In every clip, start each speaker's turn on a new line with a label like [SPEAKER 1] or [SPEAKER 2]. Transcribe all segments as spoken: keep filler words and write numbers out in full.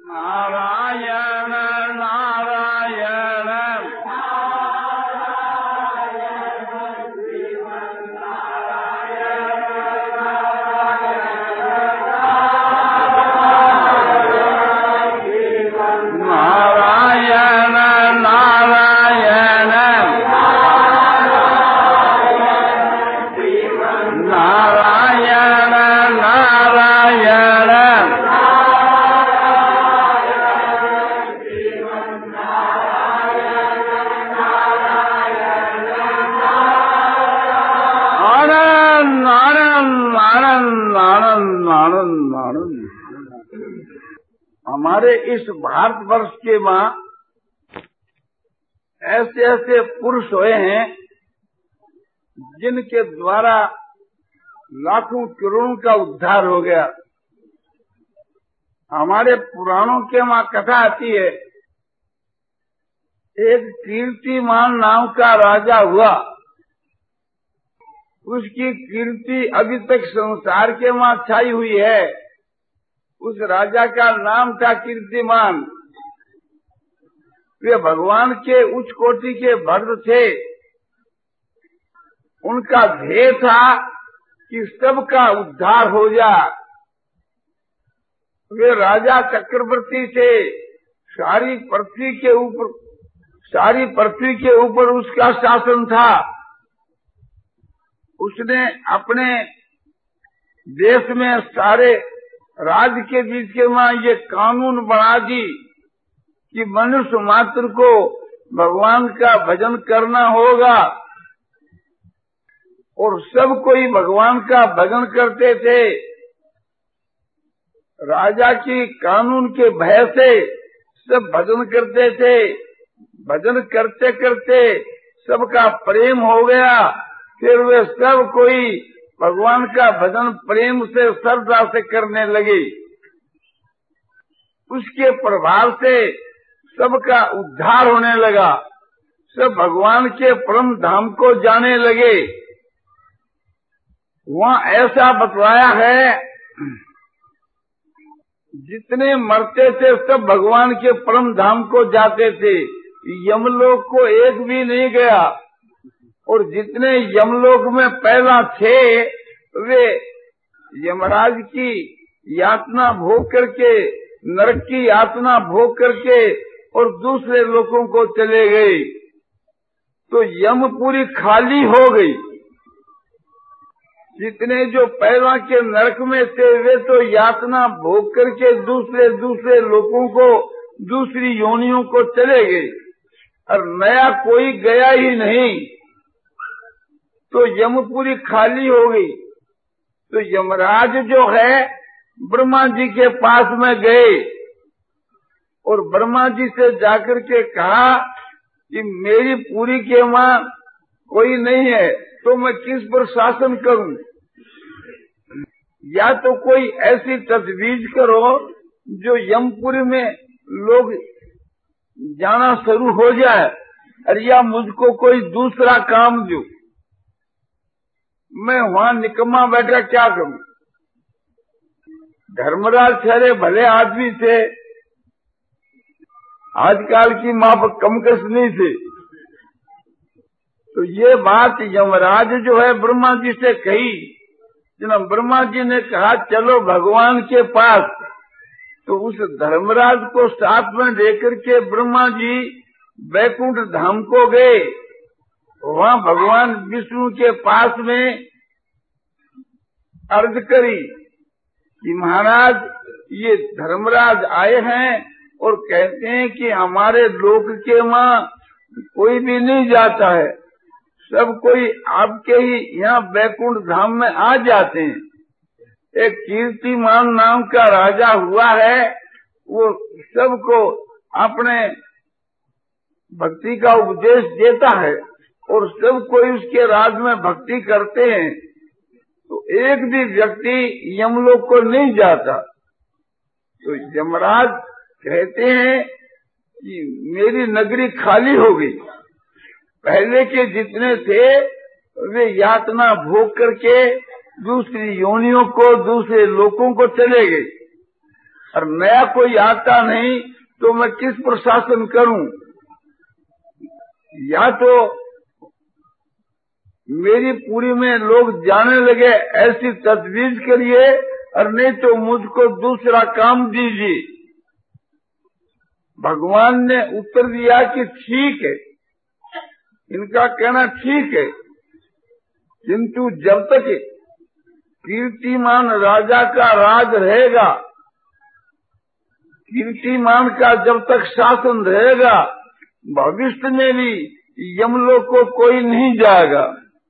[SPEAKER 1] नारायण नारायण हमारे इस भारतवर्ष के मां ऐसे ऐसे पुरुष हुए हैं जिनके द्वारा लाखों करोड़ों का उद्धार हो गया। हमारे पुराणों के मां कथा आती है, एक कीर्तिमान नाम का राजा हुआ। उसकी कीर्ति अभी तक संसार के मां छाई हुई है। उस राजा का नाम था कीर्तिमान। वे भगवान के उच्च कोटि के भक्त थे। उनका ध्येय था कि सबका उद्धार हो जाए। वे राजा चक्रवर्ती थे। सारी पृथ्वी के ऊपर सारी पृथ्वी के ऊपर उसका शासन था। उसने अपने देश में सारे राज्य के बीच के वहां ये कानून बना दी कि मनुष्य मात्र को भगवान का भजन करना होगा, और सब कोई भगवान का भजन करते थे। राजा की कानून के भय से सब भजन करते थे। भजन करते करते सबका प्रेम हो गया। फिर वे सब कोई भगवान का भजन प्रेम से श्रद्धा से करने लगे। उसके प्रभाव से सबका उद्धार होने लगा। सब भगवान के परम धाम को जाने लगे। वहाँ ऐसा बतलाया है, जितने मरते थे सब भगवान के परम धाम को जाते थे। यमलोक को एक भी नहीं गया। और जितने यमलोक में पहला थे वे यमराज की यातना भोग करके, नरक की यातना भोग करके और दूसरे लोगों को चले गए। तो यमपुरी खाली हो गई। जितने जो पहला के नरक में थे वे तो यातना भोग करके दूसरे दूसरे लोगों को, दूसरी योनियों को चले गए, और नया कोई गया ही नहीं। तो यमपुरी खाली हो गई। तो यमराज जो है ब्रह्मा जी के पास में गए और ब्रह्मा जी से जाकर के कहा कि मेरी पूरी के मां कोई नहीं है, तो मैं किस पर शासन करूं? या तो कोई ऐसी तजवीज करो जो यमपुरी में लोग जाना शुरू हो जाए, और या मुझको कोई दूसरा काम दो। मैं वहाँ निकम्मा बैठा क्या करूं? धर्मराज ठहरे भले आदमी थे, आजकल की माप कम कस नहीं थे। तो ये बात यमराज जो है ब्रह्मा जी से कही। जब ब्रह्मा जी ने कहा चलो भगवान के पास, तो उस धर्मराज को साथ में लेकर के ब्रह्मा जी बैकुंठ धाम को गए। वहाँ भगवान विष्णु के पास में अर्ज करी कि महाराज ये धर्मराज आए हैं और कहते हैं कि हमारे लोक के मां कोई भी नहीं जाता है, सब कोई आपके ही यहाँ बैकुंठ धाम में आ जाते हैं। एक कीर्तिमान नाम का राजा हुआ है, वो सबको अपने भक्ति का उपदेश देता है और सब कोई उसके राज में भक्ति करते हैं। तो एक भी व्यक्ति यमलोक को नहीं जाता। तो यमराज कहते हैं कि मेरी नगरी खाली हो गई। पहले के जितने थे वे यातना भोग करके दूसरी योनियों को, दूसरे लोगों को चले गए। और नया कोई आता नहीं तो मैं किस पर शासन करूं? या तो मेरी पूरी में लोग जाने लगे ऐसी तजवीज करिए, और नहीं तो मुझको दूसरा काम दीजिए। भगवान ने उत्तर दिया कि ठीक है, इनका कहना ठीक है, किंतु जब तक कीर्तिमान राजा का राज रहेगा, कीर्तिमान का जब तक शासन रहेगा, भविष्य में भी यमलोक को कोई नहीं जाएगा।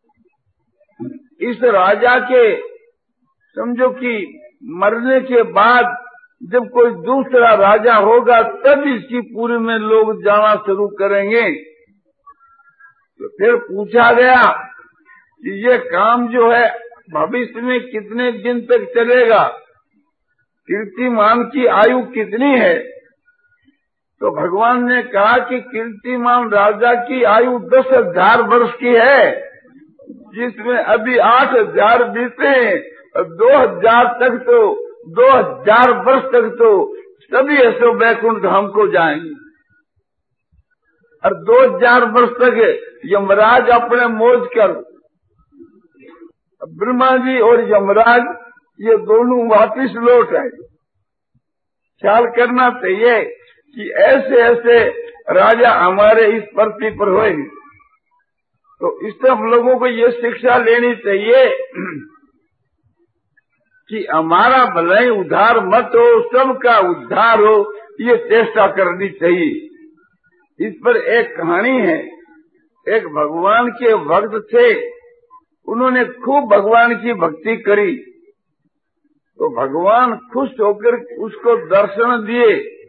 [SPEAKER 1] इस राजा के समझो कि मरने के बाद जब कोई दूसरा राजा होगा तब इसकी पूरी में लोग जाना शुरू करेंगे। तो फिर पूछा गया कि ये काम जो है भविष्य में कितने दिन तक चलेगा, कीर्तिमान की आयु कितनी है? तो भगवान ने कहा कि कीर्तिमान राजा की आयु दस हजार वर्ष की है, जिसमें अभी आठ हजार बीते और दो हजार तक तो दो हजार वर्ष तक तो सभी ऐसे वैकुंठ धाम को जाएंगे, और दो हजार वर्ष तक यमराज अपने मौज कर, ब्रह्मा जी और यमराज ये दोनों वापिस लौट आए। ख्याल करना चाहिए कि ऐसे ऐसे राजा हमारे इस पृथ्वी पर होंगे। तो इससे हम लोगों को ये शिक्षा लेनी चाहिए कि हमारा भलाई उद्धार मत हो, सबका उद्धार हो, ये चेष्टा करनी चाहिए। इस पर एक कहानी है। एक भगवान के भक्त थे, उन्होंने खूब भगवान की भक्ति करी, तो भगवान खुश होकर उसको दर्शन दिए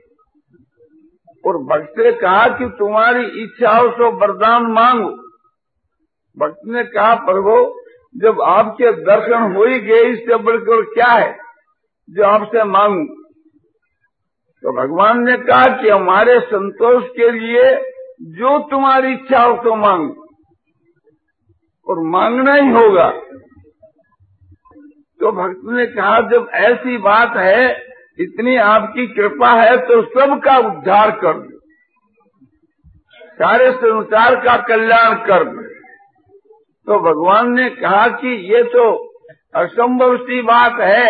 [SPEAKER 1] और भक्त ने कहा कि तुम्हारी इच्छा हो तो वरदान मांगो। भक्त ने कहा प्रभु, जब आपके दर्शन हो ही गए, इससे बढ़कर क्या है जो आपसे मांगू? तो भगवान ने कहा कि हमारे संतोष के लिए जो तुम्हारी इच्छा हो तो मांगो, और मांगना ही होगा। तो भक्त ने कहा जब ऐसी बात है, इतनी आपकी कृपा है, तो सबका उद्धार कर दो, सारे संसार का कल्याण कर दो। तो भगवान ने कहा कि ये तो असंभव सी बात है,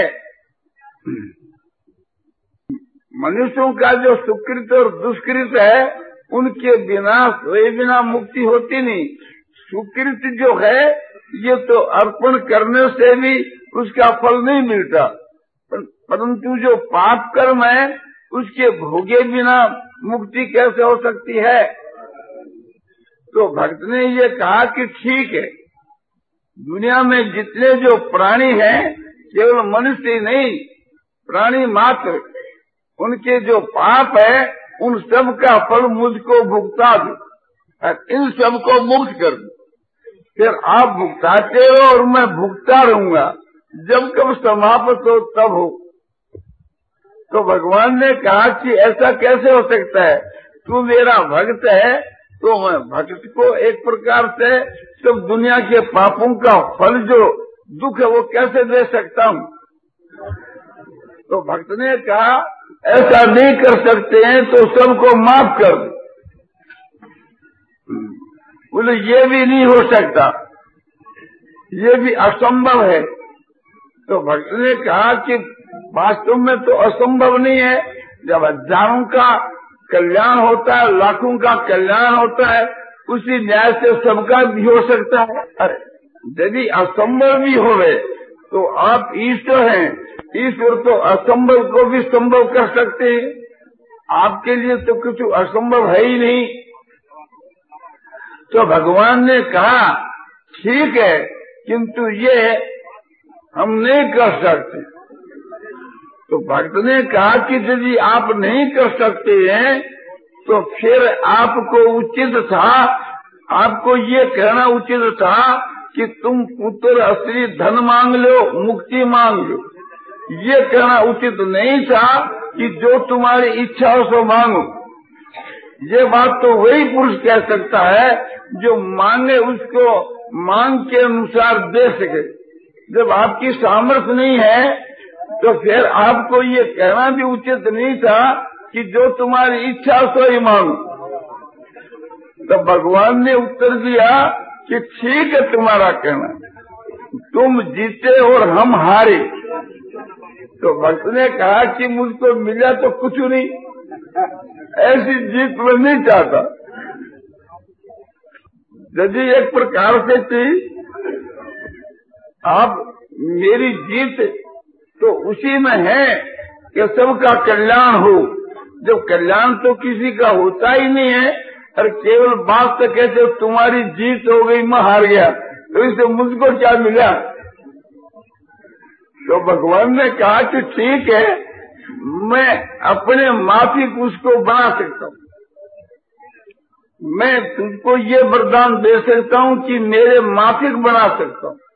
[SPEAKER 1] मनुष्यों का जो सुकृत और दुष्कृत है उनके बिना सोए बिना मुक्ति होती नहीं। सुकृत जो है ये तो अर्पण करने से भी उसका फल नहीं मिलता, परंतु जो पाप कर्म है उसके भोगे बिना मुक्ति कैसे हो सकती है? तो भक्त ने ये कहा कि ठीक है, दुनिया में जितने जो प्राणी हैं, केवल मनुष्य ही नहीं, प्राणी मात्र, उनके जो पाप है उन सब का फल मुझको भुगता दो और इन सबको मुक्त कर दो। फिर आप भुगताते हो और मैं भुगता रहूंगा, जब कब समाप्त हो तब हो। तो भगवान ने कहा कि ऐसा कैसे हो सकता है? तू मेरा भक्त है तो मैं भक्त को एक प्रकार से सब दुनिया के पापों का फल जो दुख है वो कैसे दे सकता हूँ? तो भक्त ने कहा ऐसा नहीं कर सकते हैं तो सबको माफ कर दो। बोले ये भी नहीं हो सकता, ये भी असंभव है। तो भक्त ने कहा कि वास्तव में तो असंभव नहीं है, जब हजारों का कल्याण होता है, लाखों का कल्याण होता है, उसी न्याय से सबका भी हो सकता है। अरे यदि असंभव भी होवे तो आप ईश्वर हैं, ईश्वर तो असंभव को भी संभव कर सकते हैं। आपके लिए तो कुछ असंभव है ही नहीं। तो भगवान ने कहा ठीक है, किंतु ये हम नहीं कर सकते। तो भक्त ने कहा कि यदि आप नहीं कर सकते हैं तो फिर आपको उचित था, आपको ये कहना उचित था कि तुम पुत्र असली धन मांग लो, मुक्ति मांग लो। ये कहना उचित नहीं था कि जो तुम्हारी इच्छा हो सो मांगो। ये बात तो वही पुरुष कह सकता है जो मांगे उसको मांग के अनुसार दे सके। जब आपकी सामर्थ्य नहीं है तो फिर आपको ये कहना भी उचित नहीं था कि जो तुम्हारी इच्छा सो ही मानो। तो भगवान ने उत्तर दिया कि ठीक है तुम्हारा कहना, तुम जीते और हम हारे। तो भक्त ने कहा कि मुझको मिला तो कुछ नहीं, ऐसी जीत मैं नहीं चाहता। यदि एक प्रकार से थी आप मेरी जीत तो उसी में है कि सबका कल्याण हो। जब कल्याण तो किसी का होता ही नहीं है और केवल बात तो कहते तुम्हारी जीत हो गई मैं हार गया, तो इससे मुझको क्या मिला। तो भगवान ने कहा कि ठीक है, मैं अपने माफिक उसको बना सकता हूँ। मैं तुझको ये वरदान दे सकता हूँ कि मेरे माफिक बना सकता हूँ।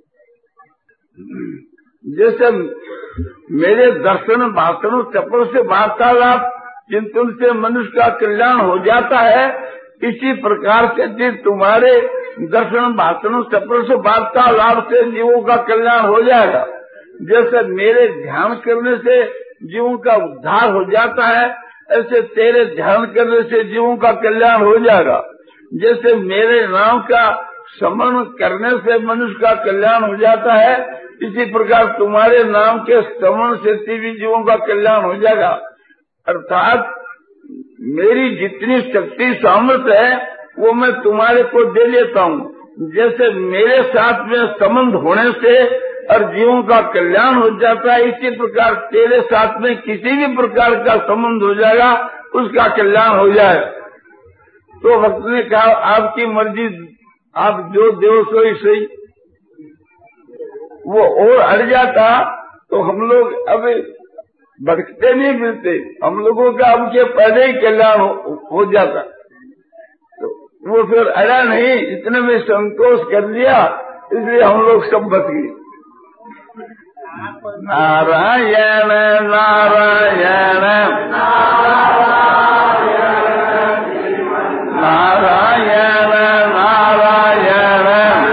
[SPEAKER 1] जैसे मेरे दर्शन भाषणों चपल से वार्तालाप चिंतन से मनुष्य का कल्याण हो जाता है, इसी प्रकार से तुम्हारे दर्शन भाषणों चपल से वार्तालाप से जीवों का कल्याण हो जाएगा। जैसे मेरे ध्यान करने से जीवों का उद्धार हो जाता है, ऐसे तेरे ध्यान करने से जीवों का कल्याण हो जाएगा। जैसे मेरे नाम का स्मरण करने से मनुष्य का कल्याण हो जाता है, इसी प्रकार तुम्हारे नाम के स्मरण से भी जीवों का कल्याण हो जाएगा। अर्थात मेरी जितनी शक्ति सामर्थ्य है वो मैं तुम्हारे को दे लेता हूँ। जैसे मेरे साथ में संबंध होने से और जीवों का कल्याण हो जाता है, इसी प्रकार तेरे साथ में किसी भी प्रकार का संबंध हो जाएगा, उसका कल्याण हो जाए। तो भक्त ने कहा आपकी मर्जी, आप जो देव सो ही सही। वो और अड़ जाता तो हम लोग अब भटकते नहीं मिलते, हम लोगों का अब के पहले ही कल्याण हो, हो जाता। तो वो फिर अड़ा नहीं, इतने में संतोष कर लिया, इसलिए हम लोग सब बच गए। नारायण नारायण नारायण नारायण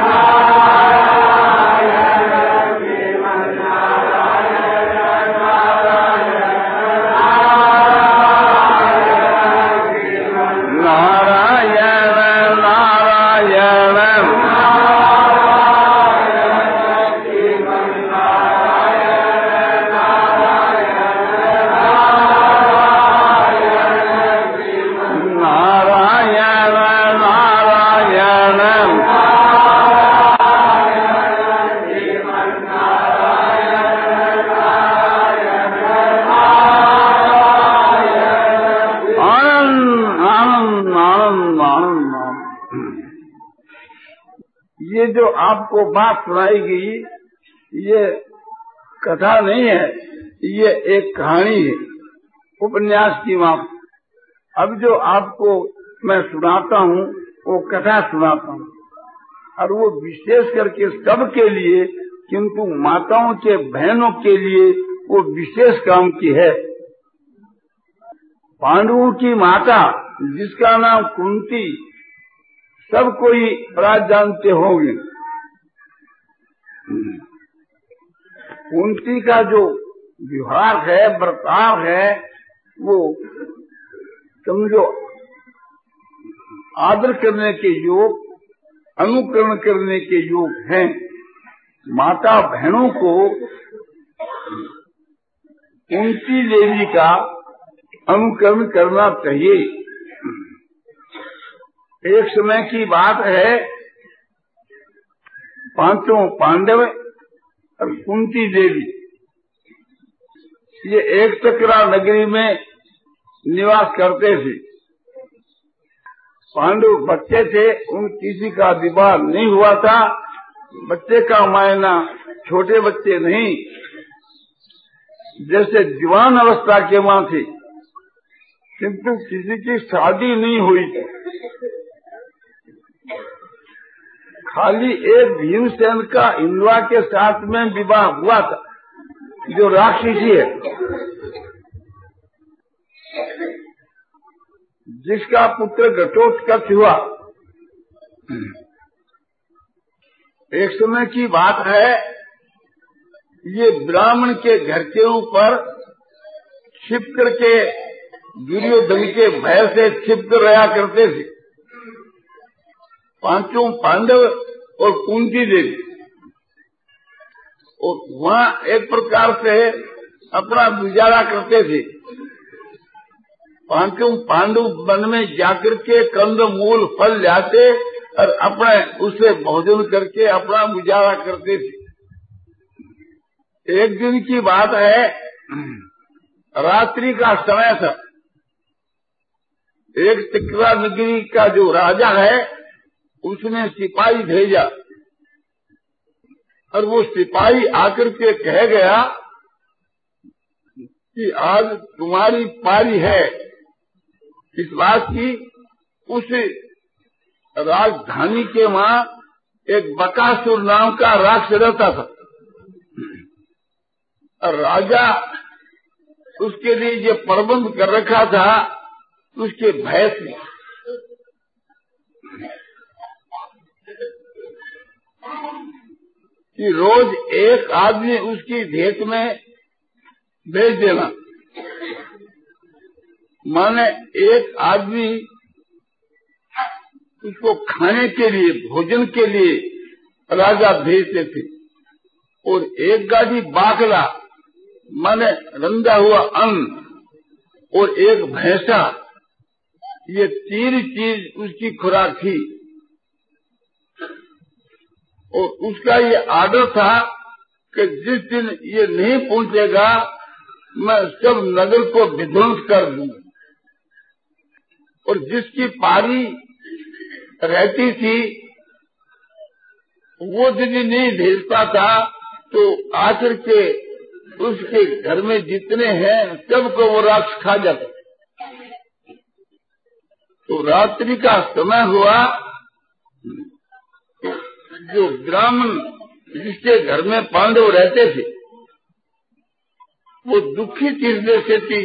[SPEAKER 1] आपको बात सुनाई गई ये कथा नहीं है, ये एक कहानी है, उपन्यास की माप। अब जो आपको मैं सुनाता हूँ वो कथा सुनाता हूँ, और वो विशेष करके सबके लिए, किंतु माताओं के बहनों के लिए वो विशेष काम की है। पांडवों की माता जिसका नाम कुंती, सब कोई प्राय जानते होंगे। कुंती का जो व्यवहार है, बर्ताव है, वो समझो आदर करने के योग, अनुकरण करने के योग हैं। माता बहनों को कुंती देवी का अनुकरण करना चाहिए। एक समय की बात है, पांचों पांडव और कुंती देवी ये एक चक्रा नगरी में निवास करते थे। पांडव बच्चे थे, उन किसी का विवाह नहीं हुआ था। बच्चे का मायना छोटे बच्चे नहीं, जैसे जवान अवस्था के मां थे, किंतु किसी की शादी नहीं हुई। खाली एक भीमसेन का इंद्रा के साथ में विवाह हुआ था, जो राक्षसी है, जिसका पुत्र घटोत्कच हुआ। एक समय की बात है, ये ब्राह्मण के घर के ऊपर छिप करके दुर्योधन के भय से छिप कर रहा करते थे पांचों पांडव और कुंती देवी। और वहाँ एक प्रकार से अपना गुजारा करते थे। पांचों पांडव वन में जाकर के कंद मूल फल लाते और अपने उसे भोजन करके अपना गुजारा करते थे। एक दिन की बात है, रात्रि का समय था। एक तिकरा नगरी का जो राजा है उसने सिपाही भेजा और वो सिपाही आकर के कह गया कि आज तुम्हारी पारी है इस बात की। उस राजधानी के वहाँ एक बकासुर नाम का राक्षस रहता था और राजा उसके लिए ये प्रबंध कर रखा था उसके भय से। कि रोज एक आदमी उसकी भेंट में भेज देना, माने एक आदमी उसको खाने के लिए भोजन के लिए राजा भेजते थे। और एक गाड़ी बाकला माने रंधा हुआ अन्न और एक भैंसा, ये तीन चीज उसकी खुराक थी। और उसका ये आर्डर था कि जिस दिन ये नहीं पहुंचेगा मैं सब नगर को विध्वंस कर दूंगा। और जिसकी पारी रहती थी वो यदि नहीं भेजता था तो आकर के उसके घर में जितने हैं सबको वो राक्षस खा जाता। तो रात्रि का समय हुआ, जो ब्राह्मण जिसके घर में पांडव रहते थे वो दुखी चीज से थी,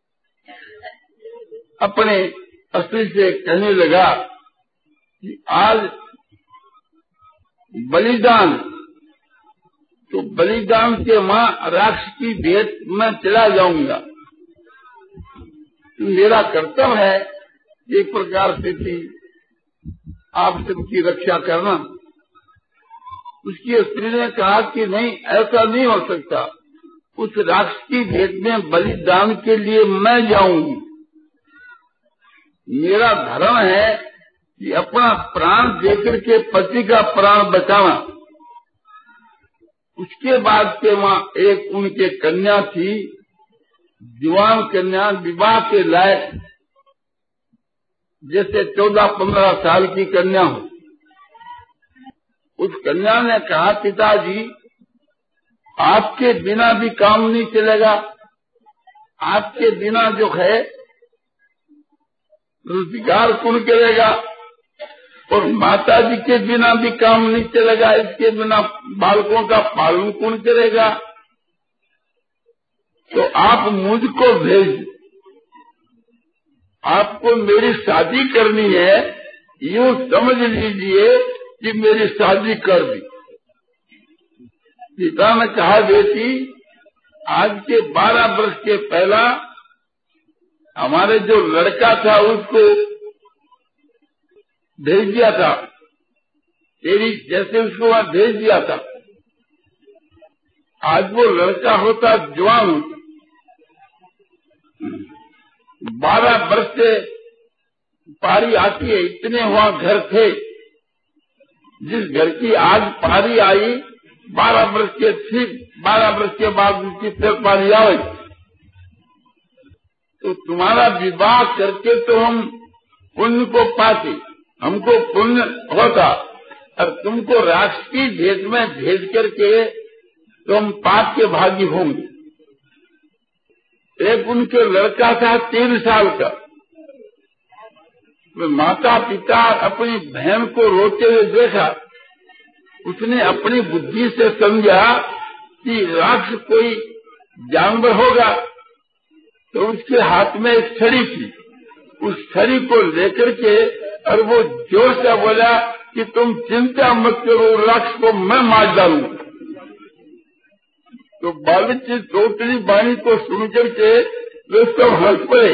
[SPEAKER 1] अपने स्त्री से कहने लगा कि आज बलिदान, तो बलिदान के मां राक्षस की भेंट में चला जाऊंगा। तो मेरा कर्तव्य है एक प्रकार से थी आप सबकी रक्षा करना। उसकी स्त्री ने कहा कि नहीं, ऐसा नहीं हो सकता, उस राक्षस की भेंट में बलिदान के लिए मैं जाऊंगी। मेरा धर्म है कि अपना प्राण देकर के पति का प्राण बचाना। उसके बाद से वहाँ एक उनके कन्या थी, जवान कन्या, विवाह के लायक, जैसे चौदह पंद्रह साल की कन्या हो। उस कन्या ने कहा, पिताजी आपके बिना भी काम नहीं चलेगा, आपके बिना जो है रोजगार कौन करेगा, और माता जी के बिना भी काम नहीं चलेगा, इसके बिना बालकों का पालन कौन करेगा। तो आप मुझको भेज, आपको मेरी शादी करनी है, यूँ समझ लीजिए कि मेरी शादी कर दी। पिता ने कहा, बेटी आज के बारह वर्ष के पहला हमारे जो लड़का था उसको भेज दिया था, तेरी जैसे उसको वहां भेज दिया था। आज वो लड़का होता जवान, बारह वर्ष से पारी आती है, इतने वहां घर थे। जिस घर की आज पारी आई, बारह वर्ष के ठीक बारह वर्ष के बाद उसकी फिर पारी आई। तो तुम्हारा विवाह करके तो हम पुण्य को पाते, हमको पुण्य होता, और तुमको राक्षस की भेंट में भेज करके तो हम पाप के भागी होंगे। एक उनके लड़का था तीन साल का, माता पिता अपनी बहन को रोते हुए देखा, उसने अपनी बुद्धि से समझा कि राक्षस कोई जानवर होगा, तो उसके हाथ में एक छड़ी थी, उस छड़ी को लेकर के और वो जोर से बोला कि तुम चिंता मत करो, राक्षस को मैं मार डालूंगा। तो बालक की तोतली वाणी को सुनकर के वे सब हंस पड़े।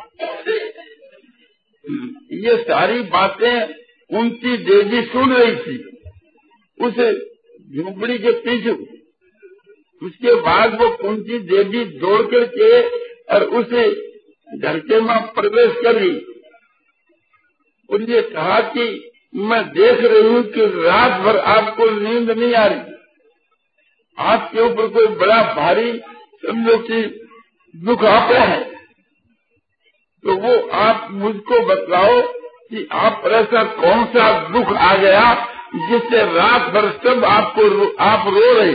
[SPEAKER 1] ये सारी बातें कुंती देवी सुन रही थी उस झोपड़ी के पीछे। उसके बाद वो कुंती देवी दौड़ करके और उसे घर के में प्रवेश कर गई और ये कहा कि मैं देख रही हूँ कि रात भर आपको नींद नहीं आ रही, आपके ऊपर कोई बड़ा भारी समझो कि दुख आता है, तो वो आप मुझको बतलाओ कि आप पर ऐसा कौन सा दुख आ गया जिससे रात भर सब आपको रो, आप रो रहे।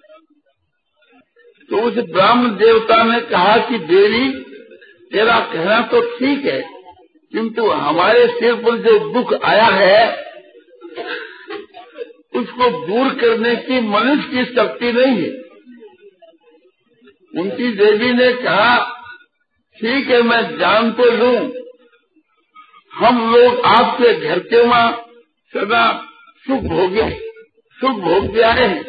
[SPEAKER 1] तो उस ब्राह्मण देवता ने कहा कि देवी तेरा कहना तो ठीक है, किंतु हमारे सिर पर जो दुख आया है उसको दूर करने की मनुष्य की शक्ति नहीं है। उनकी देवी ने कहा ठीक है, मैं जान तो लूं, हम लोग आपके घर के वहाँ सदा सुख भोगे सुख भोगते आए हैं,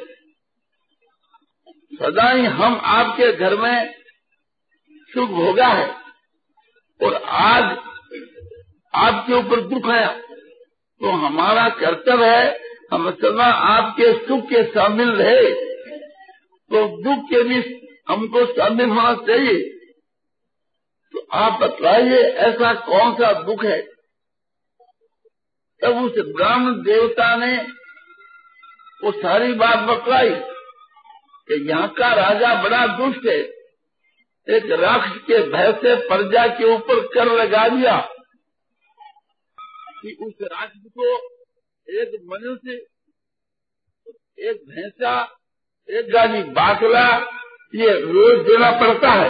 [SPEAKER 1] सदा ही हम आपके घर में सुख भोगा है और आज आपके ऊपर दुख आया तो हमारा कर्तव्य है हम सदा आपके सुख के शामिल रहे, तो दुख के भी हमको शामिल होना चाहिए। तो आप बतलाइए ऐसा कौन सा दुख है। तब उस ब्राह्मण देवता ने वो सारी बात बतलाई कि यहाँ का राजा बड़ा दुष्ट है, एक राक्षस के भय से प्रजा के ऊपर कर लगा दिया कि उस राक्षस को एक मनुष्य, एक भैंसा, एक गाली बाकला ये रोज देना पड़ता है,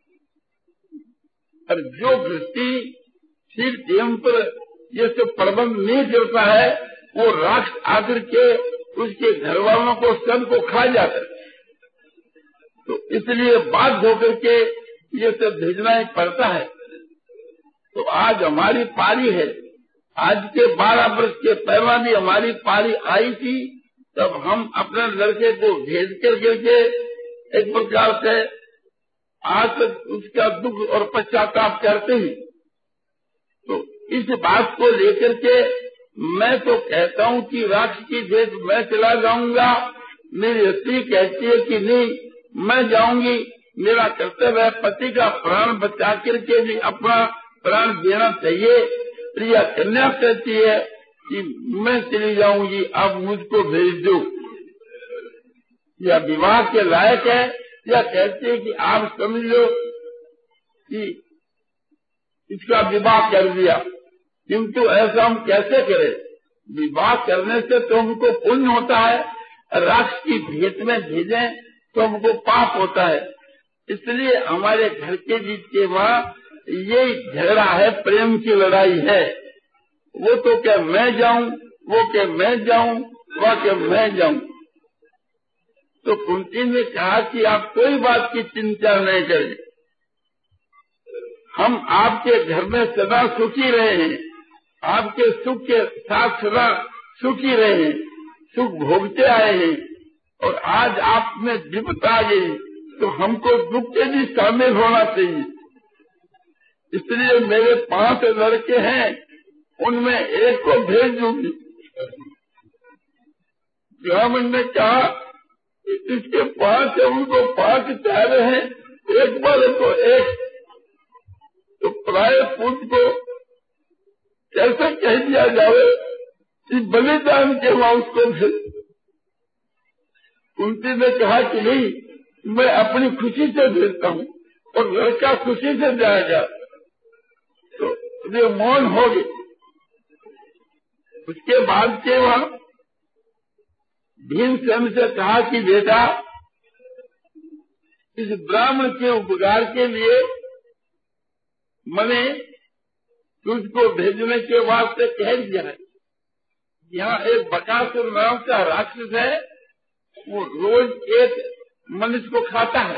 [SPEAKER 1] और जो व्यक्ति सिर टेम पर ये सब प्रबंध नहीं करता है वो राक्षस आकर के उसके घर वालों को सब को खा जाता है। तो इसलिए बाध्य होकर के ये सब भेजना ही पड़ता है। तो आज हमारी पारी है, आज के बारह वर्ष के पहला भी हमारी पारी आई थी, तब हम अपने लड़के को भेज कर के एक प्रकार से आज तक उसका दुख और पश्चाताप करते हैं। तो इस बात को लेकर के मैं तो कहता हूँ कि राक्षस की देश मैं चला जाऊंगा, मेरी स्त्री कहती है कि नहीं मैं जाऊंगी, मेरा कर्तव्य है पति का प्राण बचा करके भी अपना प्राण देना चाहिए। प्रिया कन्या कहती है कि मैं चली जाऊंगी, अब मुझको भेज दो। या विवाह के लायक है या कहती है कि आप समझ लो कि इसका विवाह कर दिया, किंतु ऐसा हम कैसे करें। विवाह करने से तो हमको पुण्य होता है, राक्षस की भेंट में भेजें तो हमको पाप होता है। इसलिए हमारे घर के बीच के वहाँ यही झगड़ा है, प्रेम की लड़ाई है। वो तो क्या मैं जाऊं, वो क्या मैं जाऊं, वो क्या मैं जाऊं। तो कुंती ने कहा कि आप कोई बात की चिंता नहीं करें, हम आपके घर में सदा सुखी रहे हैं, आपके सुख के साथ सदा सुखी रहे हैं, सुख भोगते आए हैं, और आज आप में विपदा आ गई तो हमको दुख के भी शामिल होना चाहिए। इसलिए मेरे पांच लड़के हैं, उनमें एक को भेज दूंगी। ब्राह्मण ने कहा इसके पांच है, उनको पांच चाहे हैं, एक वाले को एक, तो प्राय पुत्र को कैसे कह दिया जाए कि बलिदान के वहां उसको भेज। कुंती ने कहा कि नहीं, मैं अपनी खुशी से भेजता हूँ और लड़का खुशी से जाएगा। तो वे मौन हो गए। उसके बाद के वहां भीमसेन से कहा कि बेटा इस ब्राह्मण के उपकार के लिए मैंने तुझको भेजने के वास्ते कह दिया है। यहाँ एक बकासुर नाम का राक्षस है, वो रोज एक मनुष्य को खाता है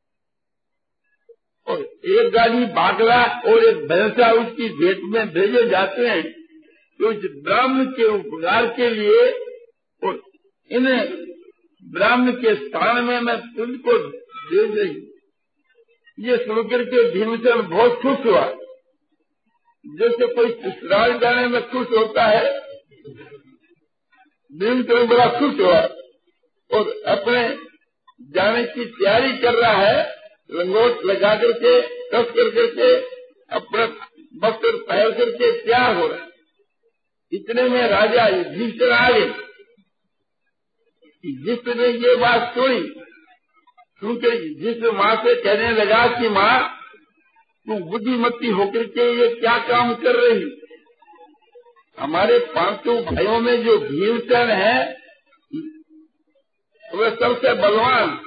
[SPEAKER 1] और एक गाड़ी बागला और एक भैंसा उसकी भेंट में भेजे जाते हैं। तो इस ब्राह्मण के उपकार के लिए और इन्हें ब्राह्मण के स्थान में मैं तुझको दे रही। ये सुनकर के भीमसेन बहुत खुश हुआ, जैसे कोई ससुराल जाने में खुश होता है। भीमसेन बड़ा खुश हुआ और अपने जाने की तैयारी कर रहा है। लंगोट लगा करके कस कर करके अपना वस्त्र पहन करके तैयार हो रहा है। इतने में राजा युधिष्ठिर आ गए। जिसने ये बात सुनी, सुनकर जिस माँ से कहने लगा कि माँ तू बुद्धिमती होकर के ये क्या काम कर रही। हमारे पांचों भाइयों में जो भीमसेन है वह सबसे बलवान,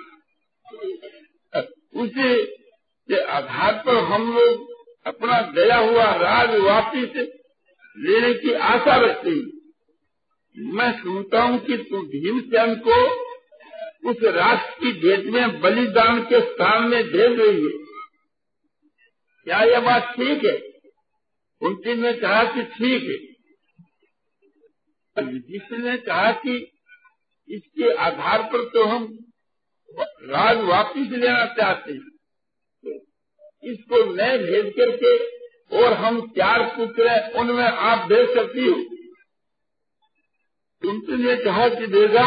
[SPEAKER 1] उसी के आधार पर हम लोग अपना गया हुआ राज वापिस लेने की आशा रखते हैं। मैं सुनता हूँ कि तू भीमसेन को उस राष्ट्र की भेंट में बलिदान के स्थान में भेज रही है, क्या यह बात ठीक है? उनकी ने कहा कि ठीक है। जिसने कहा कि इसके आधार पर तो हम राज वापिस लेना चाहते हैं, तो इसको मैं भेज करके और हम चार पुत्र हैं उनमें आप भेज सकती हो। उनने कहा कि देगा,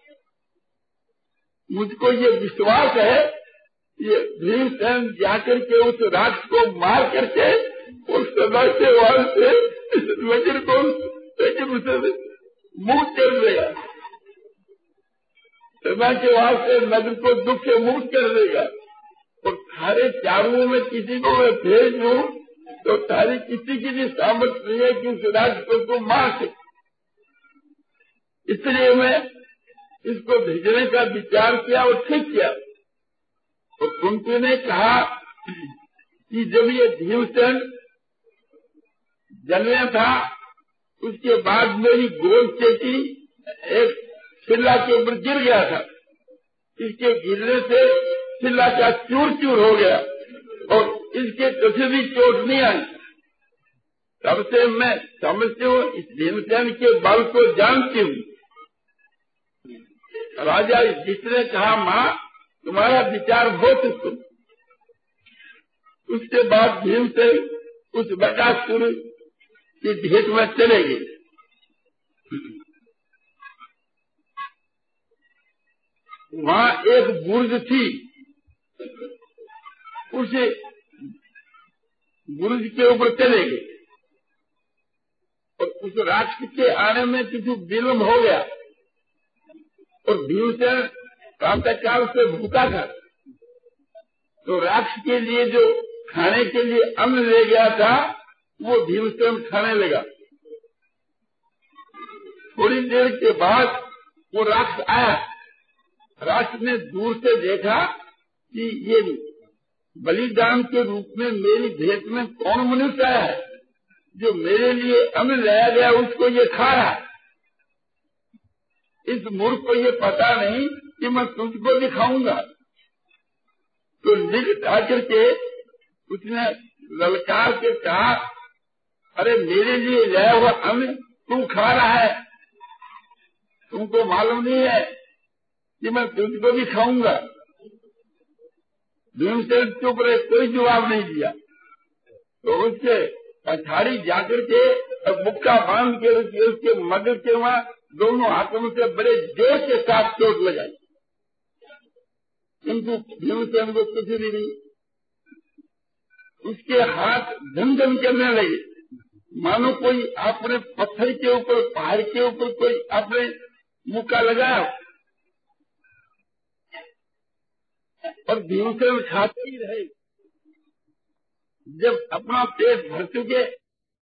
[SPEAKER 1] मुझको ये विश्वास है ये भीमसेन जाकर के उस राज को मार करके और सदा के वाल से वज्र को मुंह कर देगा, सदा के वाल से नगर को दुख से मुक्त कर देगा। और थारे चारों में किसी को मैं भेज दूं तो तारी किसी की भी सामर्थ्य नहीं है कि उस राज को तुम मार सके। इसलिए मैं इसको भेजने का विचार किया और ठीक किया। और कुंती ने कहा कि जब ये भीमसेन जन्मे था उसके बाद मेरी गोल चेटी एक शिला के ऊपर गिर गया था। इसके गिरने से शिला का चूर चूर हो गया और इसके कभी भी चोट नहीं आई। तब से मैं समझती हूँ इस भीमसेन के बल को जानती हूँ। राजा जिसने कहा माँ तुम्हारा विचार बहुत उत्तम। उसके बाद भीमसेन उस बकासुर की भेंट में चले गए। वहाँ एक बुर्ज थी, उसे बुर्ज के ऊपर चले गए और उस राक्षस के आने में किसी विलम्ब हो गया और भीमसेन प्रातःकाल से भूखा था। तो राक्षस के लिए जो खाने के लिए अन्न ले गया था वो भीमसेन खाने लगा। थोड़ी देर के बाद वो राक्षस आया। राक्षस ने दूर से देखा कि ये बलिदान के रूप में मेरी भेंट में कौन मनुष्य आया है, जो मेरे लिए अन्न लाया गया उसको ये खा रहा है। इस मूर्ख को ये पता नहीं कि मैं तुझको भी खाऊंगा। तो निकट आकर के उसने ललकार के कहा, अरे मेरे लिए लाया हुआ अन्न तू खा रहा है, तुमको मालूम नहीं है कि मैं तुझको भी खाऊंगा। भीमसेन चुप रहे, कोई जवाब नहीं दिया। तो उसके पछाड़ी जाकर के मुक्का बांध के उसके मगज के वहाँ दोनों हाथों से बड़े जोर के साथ चोट लगाई, किंतु भीमसेन को कुछ भी नहीं। उसके हाथ झनझन करने लगे, मानो कोई अपने पत्थर के ऊपर पहाड़ के ऊपर कोई अपने मुक्का लगाया। और भीमसेन खाते ही रहे। जब अपना पेट भर चुके